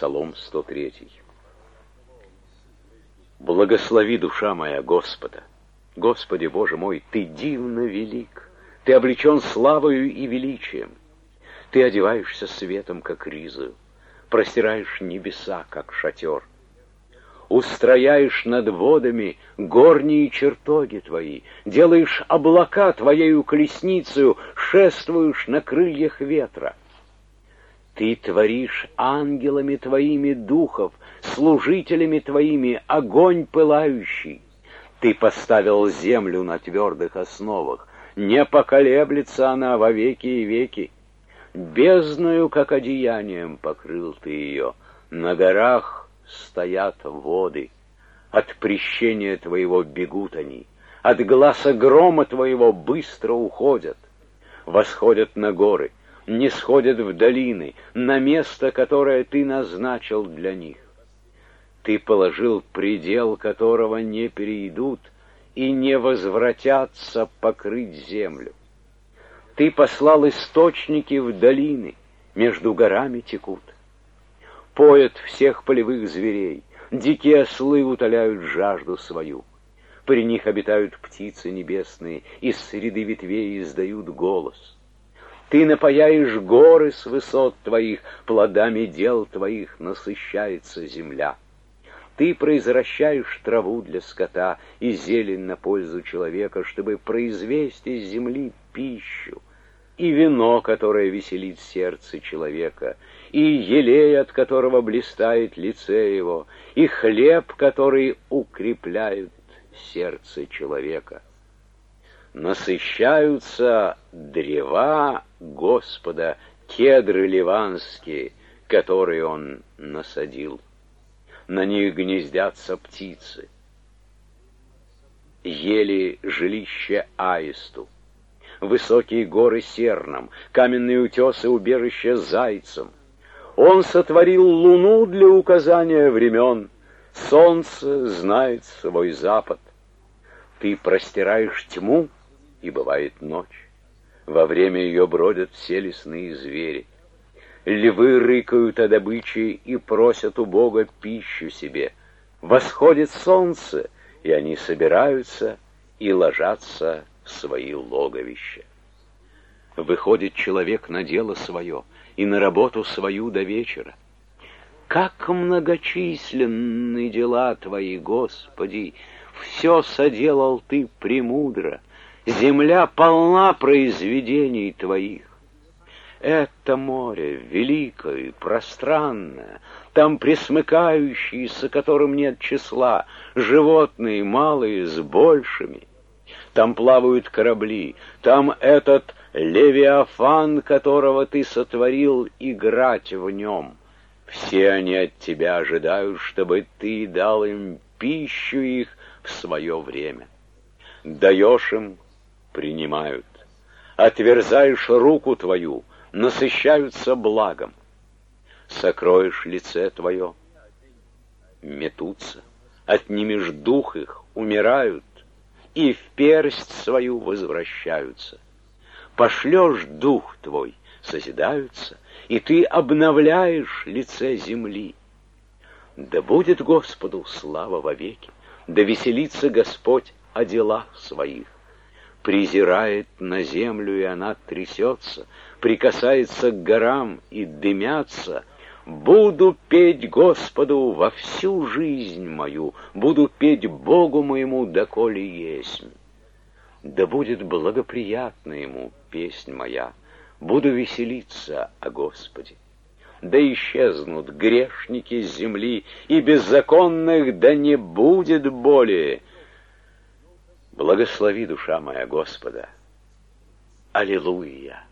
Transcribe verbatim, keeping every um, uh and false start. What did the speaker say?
Псалом сто третий. Благослови, душа моя, Господа. Господи, Боже мой, Ты дивно велик, Ты облечен славою и величием. Ты одеваешься светом, как ризою, простираешь небеса, как шатер. Устрояешь над водами горние чертоги Твои, делаешь облака Твоею колесницею, шествуешь на крыльях ветра. Ты творишь ангелами Твоими духов, служителями Твоими огонь пылающий. Ты поставил землю на твердых основах, не поколеблется она во веки и веки. Бездною, как одеянием, покрыл Ты ее, на горах стоят воды. От прещения Твоего бегут они, от гласа грома Твоего быстро уходят. Восходят на горы, не сходят в долины, на место, которое Ты назначил для них. Ты положил предел, которого не перейдут и не возвратятся покрыть землю. Ты послал источники в долины, между горами текут. Поят всех полевых зверей, дикие ослы утоляют жажду свою. При них обитают птицы небесные, из среды ветвей издают голос. Ты напояешь горы с высот Твоих, плодами дел Твоих насыщается земля. Ты произращаешь траву для скота и зелень на пользу человека, чтобы произвести из земли пищу, и вино, которое веселит сердце человека, и елей, от которого блистает лице его, и хлеб, который укрепляет сердце человека. Насыщаются древа Господа, кедры ливанские, которые Он насадил. На них гнездятся птицы. Ели жилище аисту, высокие горы сернам, каменные утесы убежища зайцам. Он сотворил луну для указания времен, солнце знает свой запад. Ты простираешь тьму, и бывает ночь. Во время ее бродят все лесные звери. Львы рыкают о добыче и просят у Бога пищу себе. Восходит солнце, и они собираются и ложатся в свои логовища. Выходит человек на дело свое и на работу свою до вечера. Как многочисленны дела Твои, Господи! Все соделал Ты премудро. Земля полна произведений Твоих. Это море великое и пространное, там пресмыкающиеся, которым нет числа, животные малые с большими. Там плавают корабли, там этот Левиафан, которого Ты сотворил, играть в нем. Все они от Тебя ожидают, чтобы Ты дал им пищу их в свое время. Даешь им — принимают. Отверзаешь руку Твою — насыщаются благом. Сокроешь лице Твое — метутся. Отнимешь дух их — умирают. И в персть свою возвращаются. Пошлешь дух Твой — созидаются, и Ты обновляешь лице земли. Да будет Господу слава вовеки, да веселится Господь о делах Своих. Презирает на землю, и она трясется, прикасается к горам, и дымятся. Буду петь Господу во всю жизнь мою, буду петь Богу моему, доколе есть. Да будет благоприятна Ему песнь моя, буду веселиться о Господе. Да исчезнут грешники с земли, и беззаконных да не будет более. Благослови, душа моя, Господа. Аллилуйя!